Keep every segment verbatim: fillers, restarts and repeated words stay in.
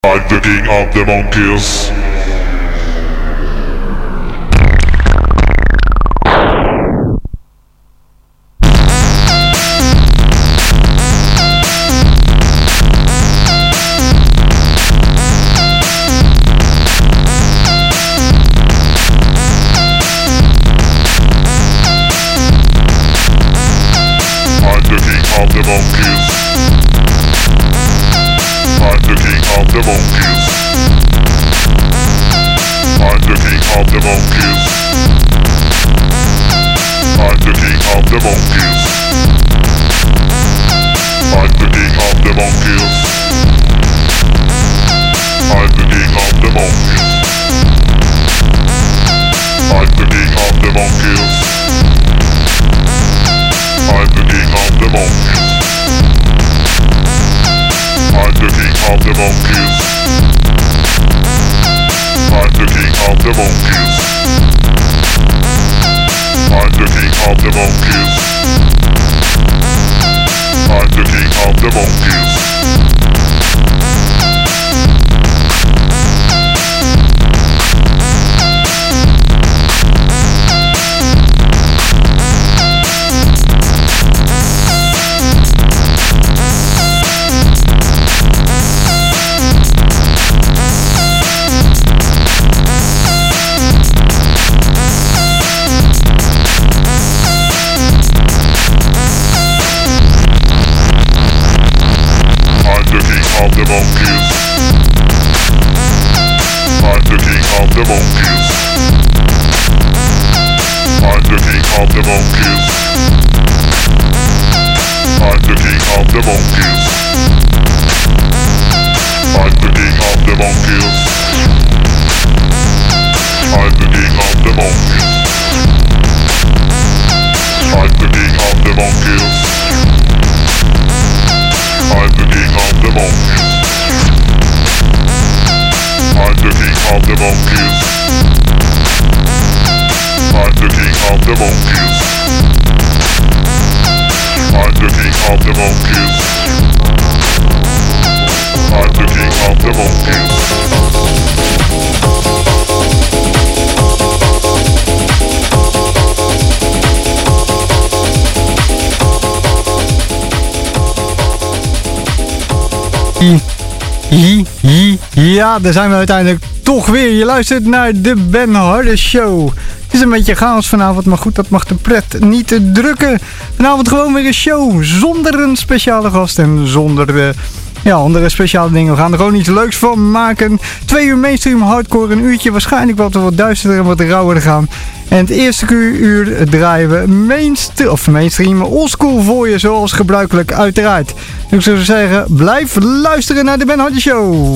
I'm the king of the monkeys. I'm the king of the monkeys. I'm the king of the monkeys. I'm the king of the monkeys. I'm the king of the monkeys. I'm the king of the monkeys. I'm the king of the monkeys. I'm the king of the monkeys. I'm the king of the monkeys. I'm the king of the monkeys. I'm the king of the monkeys. I'm the king of the monkeys. I'm the king of the monkeys. Of the monkeys. I'm the king of the monkeys. I'm the king of the monkeys. I'm the king of the monkeys. I'm the king of the monkeys. I'm the king of the monkeys. I'm the king of the monkeys. I'm the king of the monkeys. I'm the king of the monkeys. I'm the king of the monkeys. I'm the king of the monkeys. I'm the king of the monkeys. Ja, daar zijn we uiteindelijk toch weer. Je luistert naar de Ben Harder Show. Het is een beetje chaos vanavond, maar goed, dat mag de pret niet te drukken. Vanavond gewoon weer een show zonder een speciale gast en zonder uh, ja, andere speciale dingen. We gaan er gewoon iets leuks van maken. Twee uur mainstream hardcore, een uurtje waarschijnlijk wat wat duisterder en wat rauwer gaan. En het eerste uur draaien we mainstream, of mainstream oldschool voor je, zoals gebruikelijk uiteraard. Dus ik zou zeggen, blijf luisteren naar de Ben Harder Show.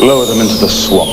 blow them into the swamp.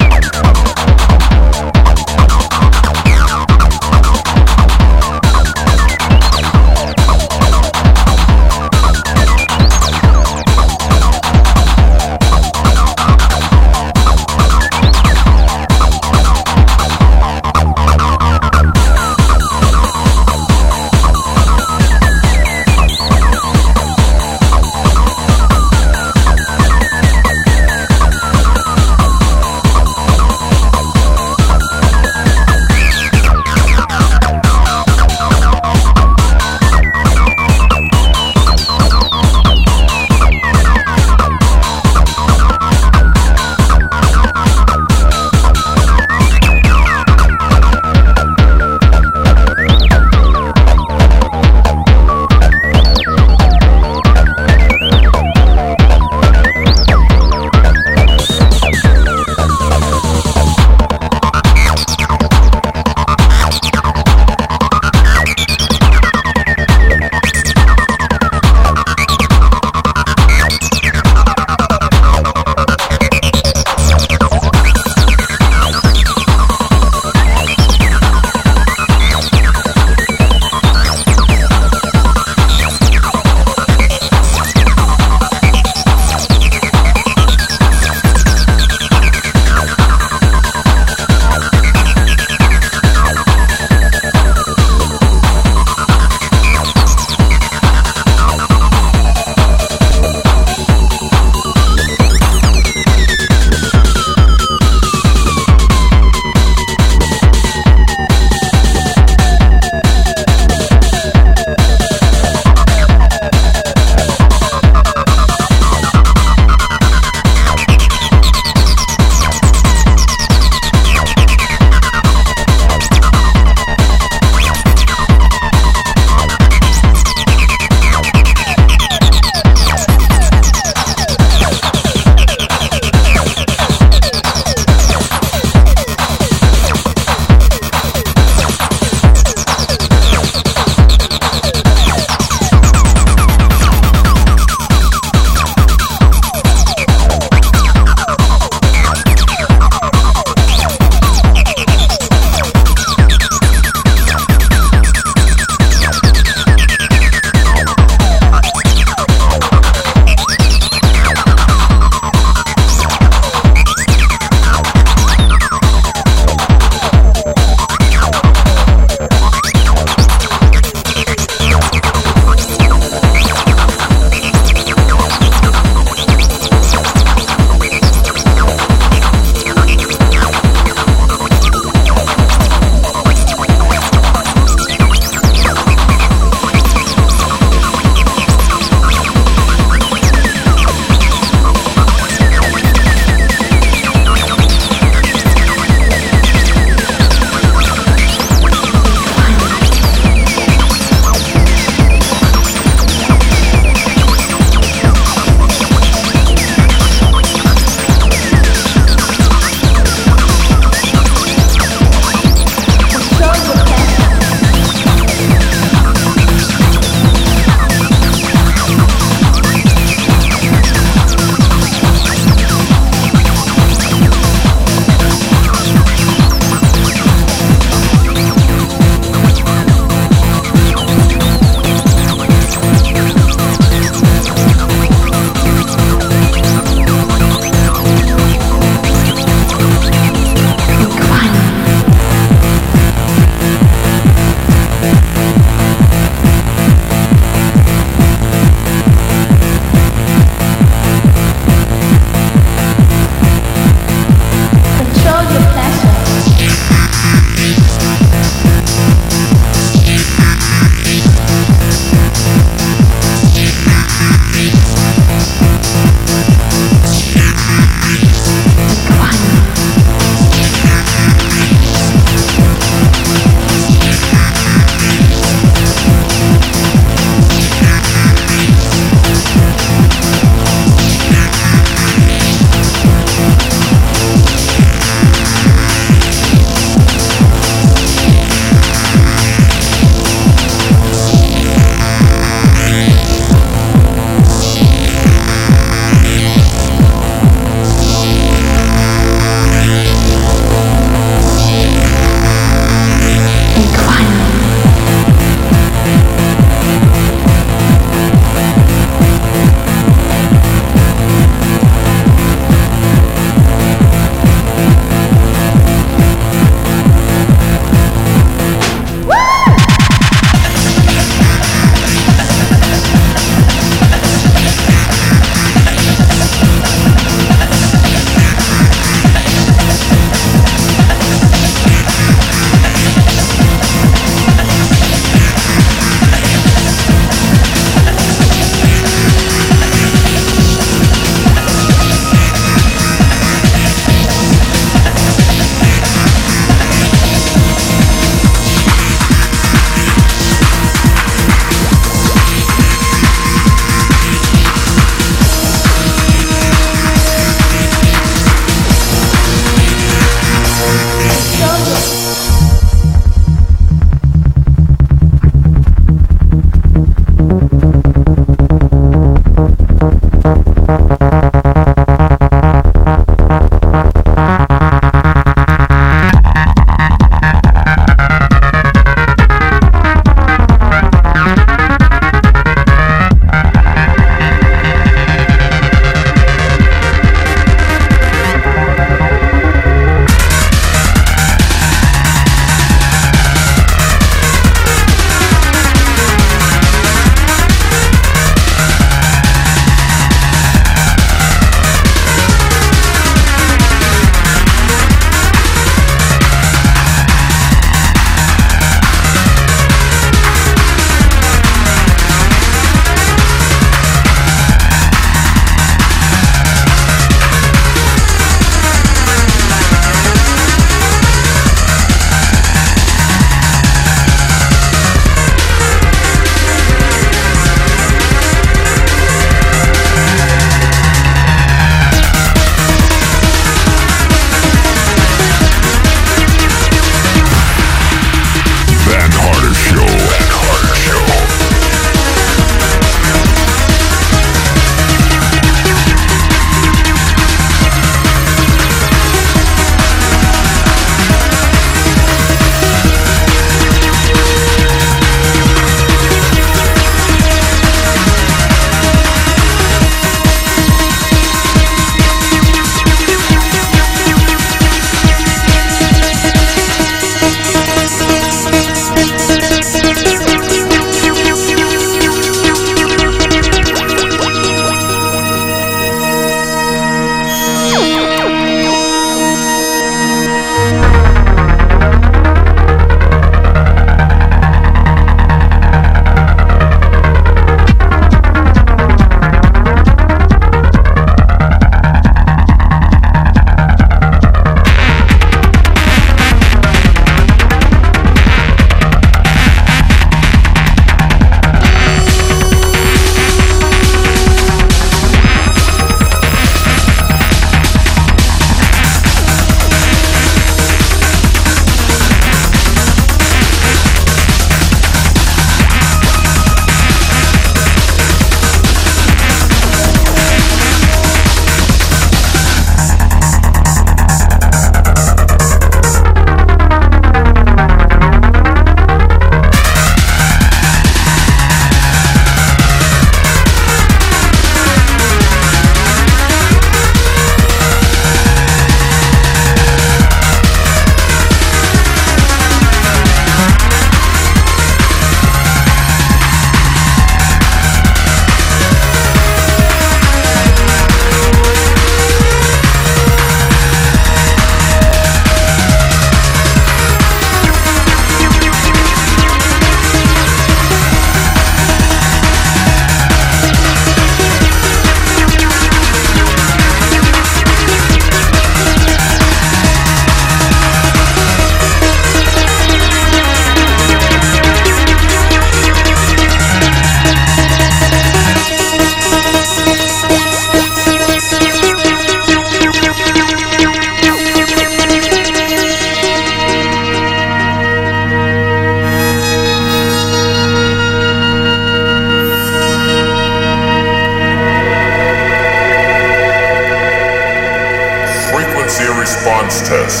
Science test.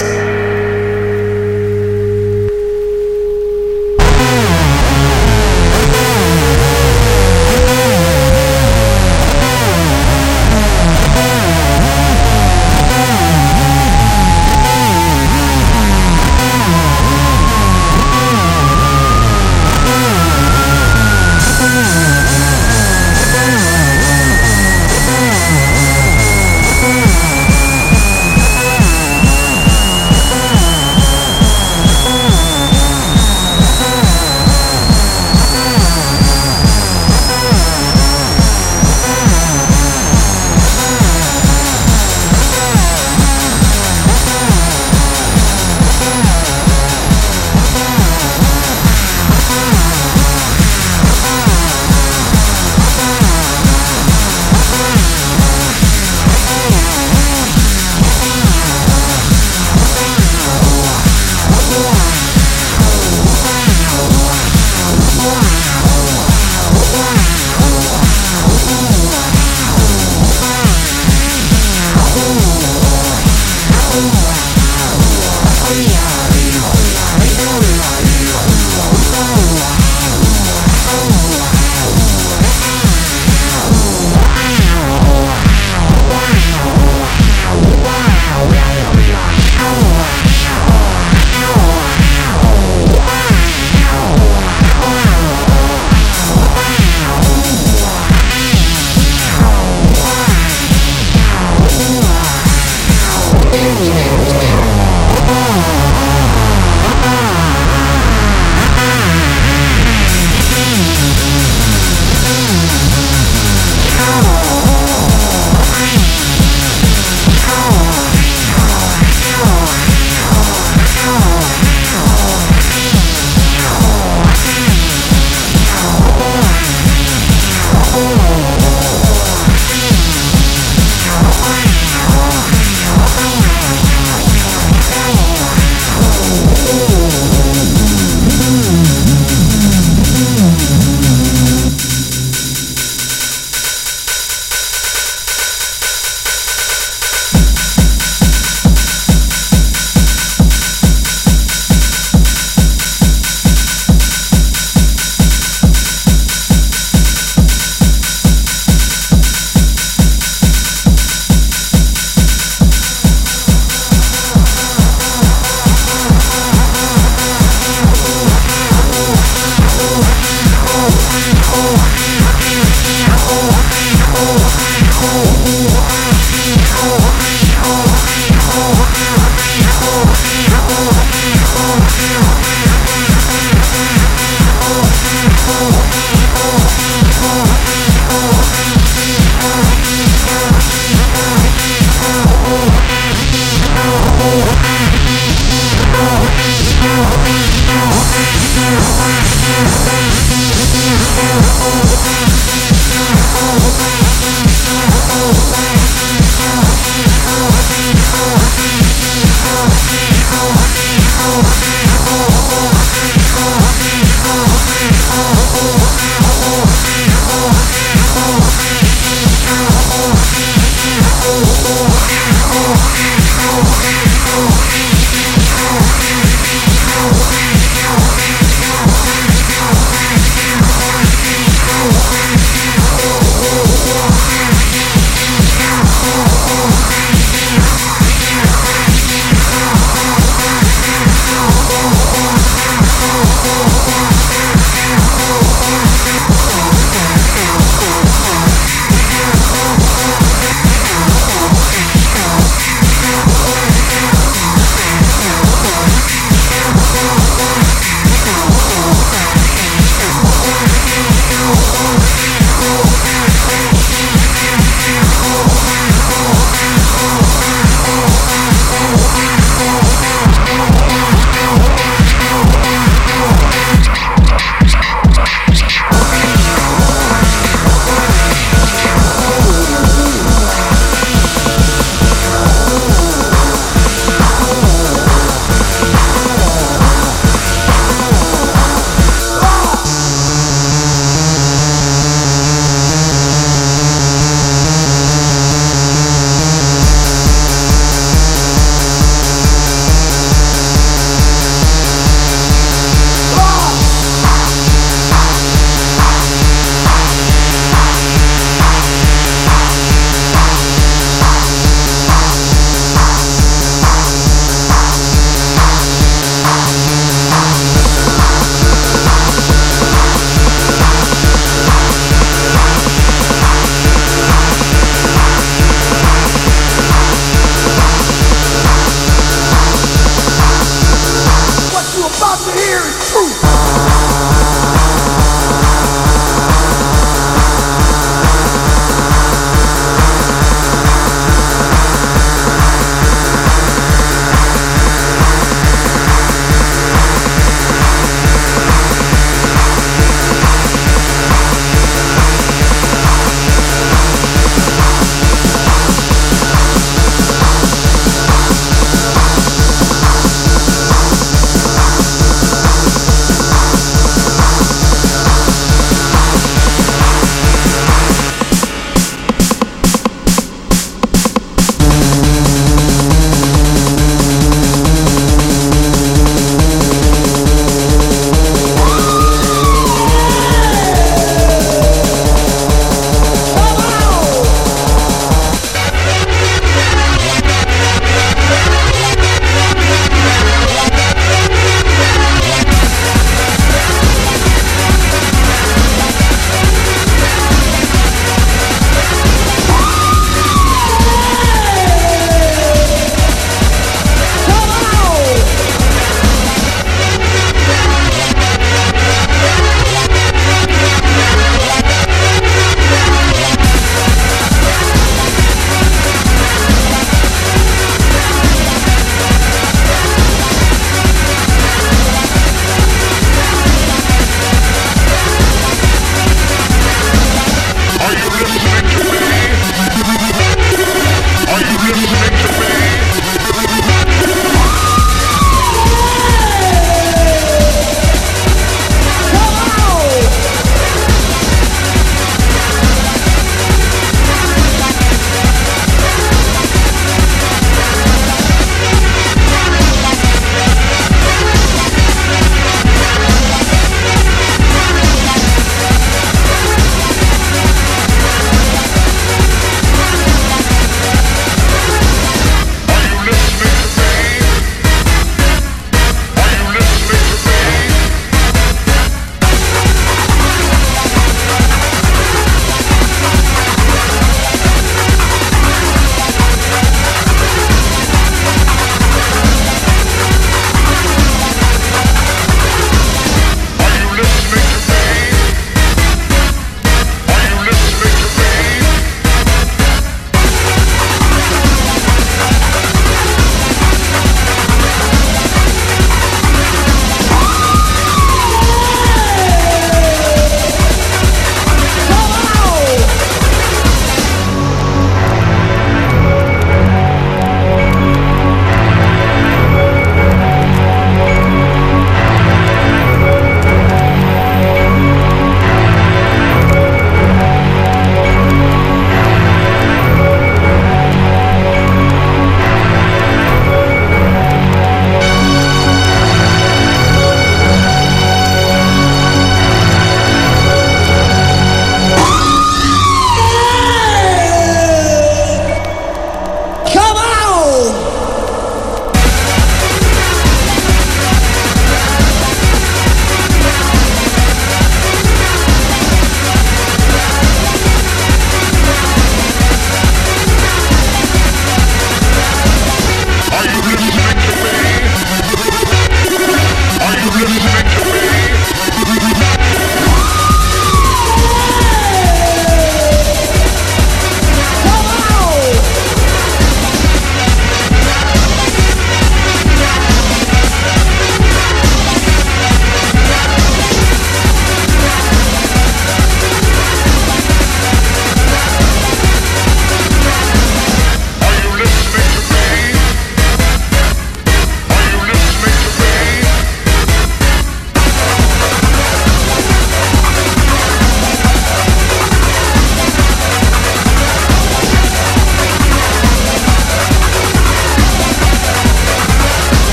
Oh,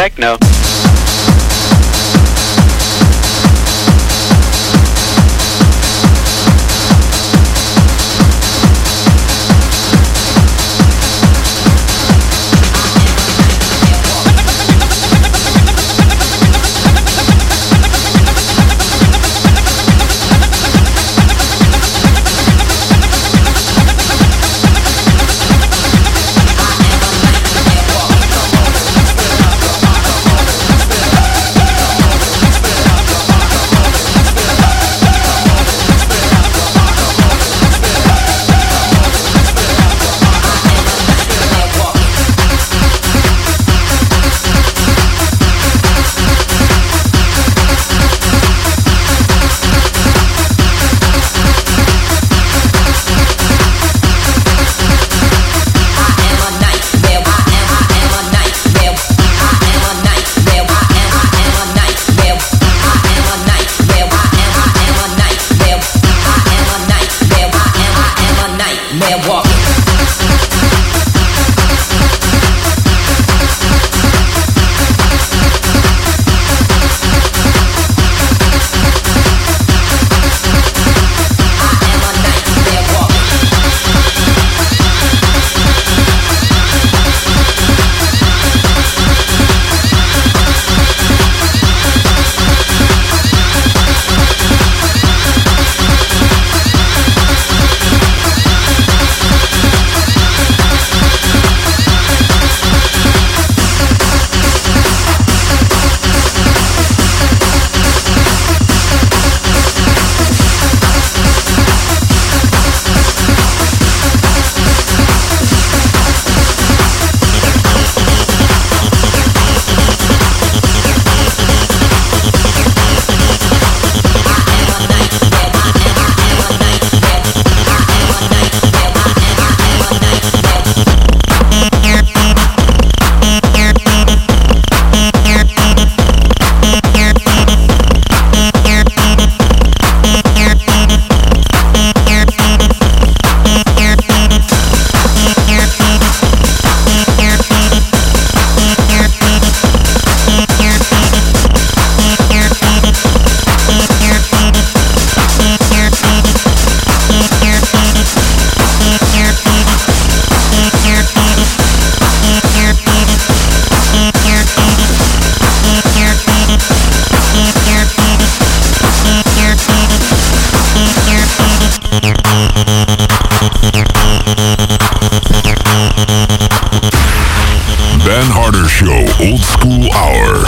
techno. Ben Harder Show Old School Hour.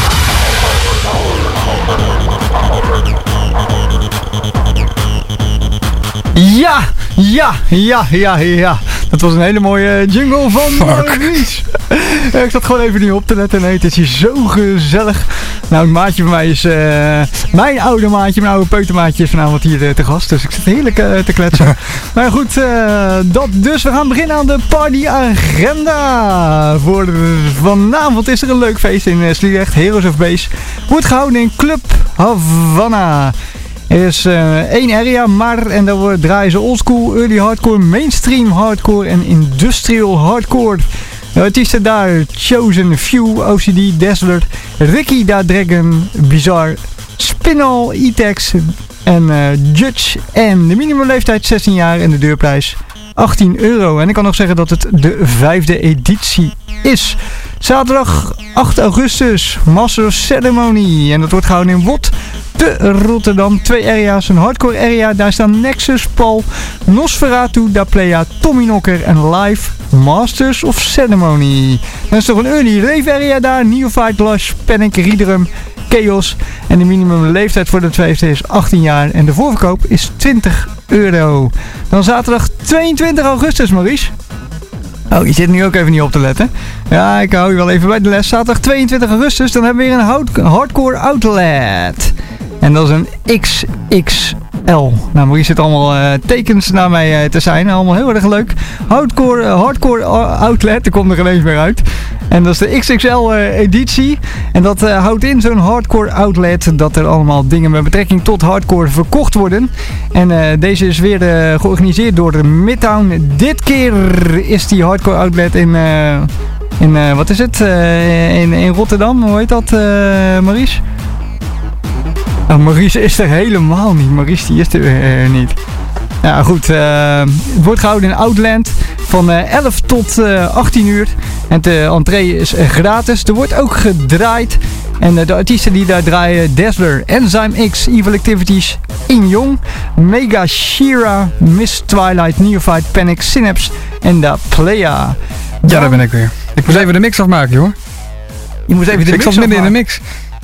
Ja, ja, ja, ja, ja. Dat was een hele mooie jingle van Maurice. Ik zat gewoon even niet op te letten. Nee, het is hier zo gezellig. Nou, een maatje van mij is... Uh, mijn oude maatje, mijn oude peutermaatje is vanavond hier uh, te gast. Dus ik zit heerlijk uh, te kletsen. Maar goed, uh, dat dus. We gaan beginnen aan de partyagenda. Voor vanavond is er een leuk feest in uh, Sliedrecht. Heroes of Bass. Wordt gehouden in Club Havana. Er is uh, één area, maar en daar wordt, draaien ze oldschool, early hardcore, mainstream hardcore en industrial hardcore. De artiesten daar: Chosen Few, O C D, Dazzler, Ricky Da Dragon, Bizarre, Spinal, E-Tex en uh, Judge. En de minimumleeftijd zestien jaar en de deurprijs achttien euro. En ik kan nog zeggen dat het de vijfde editie is. Zaterdag acht augustus, Master Ceremony. En dat wordt gehouden in Wot te Rotterdam. Twee area's, een hardcore area. Daar staan Nexus, Paul, Nosferatu, Da Playa, Tommy Knocker en Live Masters of Ceremony. Dan is toch een early rave area daar. Neophyte, Lush, Panic, Riedrum, Chaos. En de minimum leeftijd voor de tweede is achttien jaar. En de voorverkoop is twintig euro. Dan zaterdag tweeëntwintig augustus, Maurice. Oh, je zit nu ook even niet op te letten. Ja, ik hou je wel even bij de les. Zaterdag tweeëntwintig augustus, dan hebben we weer een hardcore outlet. En dat is een X X L. Nou, Maurice zit allemaal uh, tekens naar mij uh, te zijn. Allemaal heel erg leuk. Hardcore, uh, hardcore outlet, er komt er ineens meer uit. En dat is de X X L uh, editie. En dat uh, houdt in zo'n hardcore outlet dat er allemaal dingen met betrekking tot hardcore verkocht worden. En uh, deze is weer uh, georganiseerd door de Midtown. Dit keer is die hardcore outlet in... Uh, In, uh, wat is het? Uh, in, in Rotterdam, hoe heet dat, uh, Maurice? Oh, Maurice is er helemaal niet. Maurice die is er uh, niet. Ja, goed. Uh, het wordt gehouden in Outland van uh, elf tot uh, achttien uur. En de entree is uh, gratis. Er wordt ook gedraaid. En uh, de artiesten die daar draaien: Dazzler, Enzyme X, Evil Activities, In Young, Mega Shira, Miss Twilight, Neophyte, Panic, Synapse en Da Playa. Dan, ja, daar ben ik weer. Ik moest even de mix afmaken, joh. Je moet even de ik mix zat midden in de mix.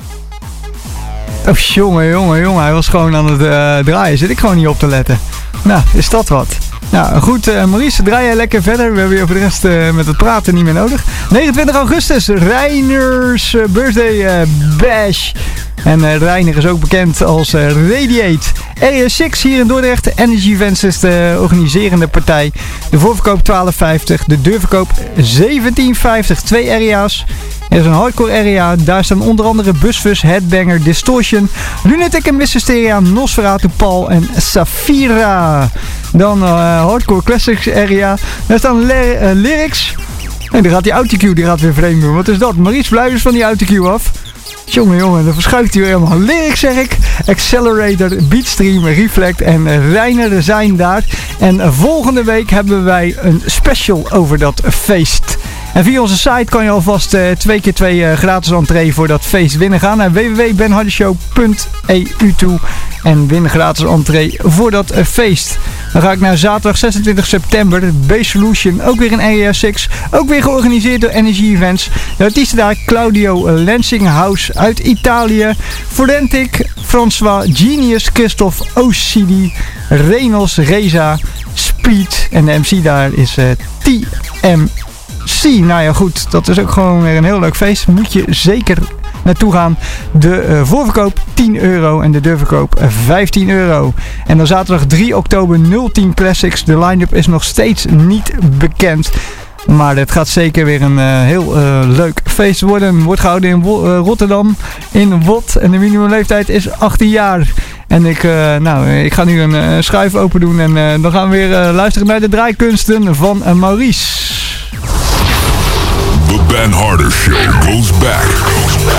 Oh, jongen, jongen, jongen. Hij was gewoon aan het uh, draaien. Zit ik gewoon niet op te letten. Nou, is dat wat. Nou, goed, uh, Maurice, draai jij lekker verder. We hebben je over de rest uh, met het praten niet meer nodig. negenentwintig augustus, Reiners uh, Birthday uh, Bash. En uh, Reiner is ook bekend als uh, Radiate. Area zes hier in Dordrecht. Energy Events is de organiserende partij. De voorverkoop twaalf vijftig. De deurverkoop zeventien vijftig. Twee area's. Er is een hardcore area. Daar staan onder andere Busfus, Headbanger, Distortion, Lunatic en Miss Hysteria, Nosferatu, Paul en Safira. Dan uh, hardcore classics area. Daar staan ly- uh, lyrics. En dan gaat die autocue die gaat weer vreemd doen. Wat is dat? Maurice, blijf eens van die autocue af. Jongen, jongen, dan verschuift hij weer helemaal. Lyrics zeg ik. Accelerator, Beatstream, Reflect en Reiner zijn daar. En volgende week hebben wij een special over dat feest. En via onze site kan je alvast uh, twee keer twee uh, gratis entree voor dat feest winnen. Ga naar w w w punt ben harder show punt e u toe en win gratis entree voor dat uh, feest. Dan ga ik naar zaterdag zesentwintig september. Base Solution, ook weer in Area zes. Ook weer georganiseerd door Energy Events. De artiesten daar: Claudio Lensinghouse uit Italië, Forentic, François, Genius, Christophe, O C D, Reynolds, Reza, Speed. En de M C daar is uh, T M C. Nou ja, goed, dat is ook gewoon weer een heel leuk feest. Moet je zeker naartoe gaan. De uh, voorverkoop tien euro en de deurverkoop vijftien euro. En dan zaterdag drie oktober nul tien Classics. De line-up is nog steeds niet bekend. Maar het gaat zeker weer een uh, heel uh, leuk feest worden. Wordt gehouden in Wo- uh, Rotterdam, in W O T. En de minimumleeftijd is achttien jaar. En ik, uh, nou, ik ga nu een uh, schuif open doen. En uh, dan gaan we weer uh, luisteren naar de draaikunsten van uh, Maurice. The Ben Harder Show goes back. Goes back.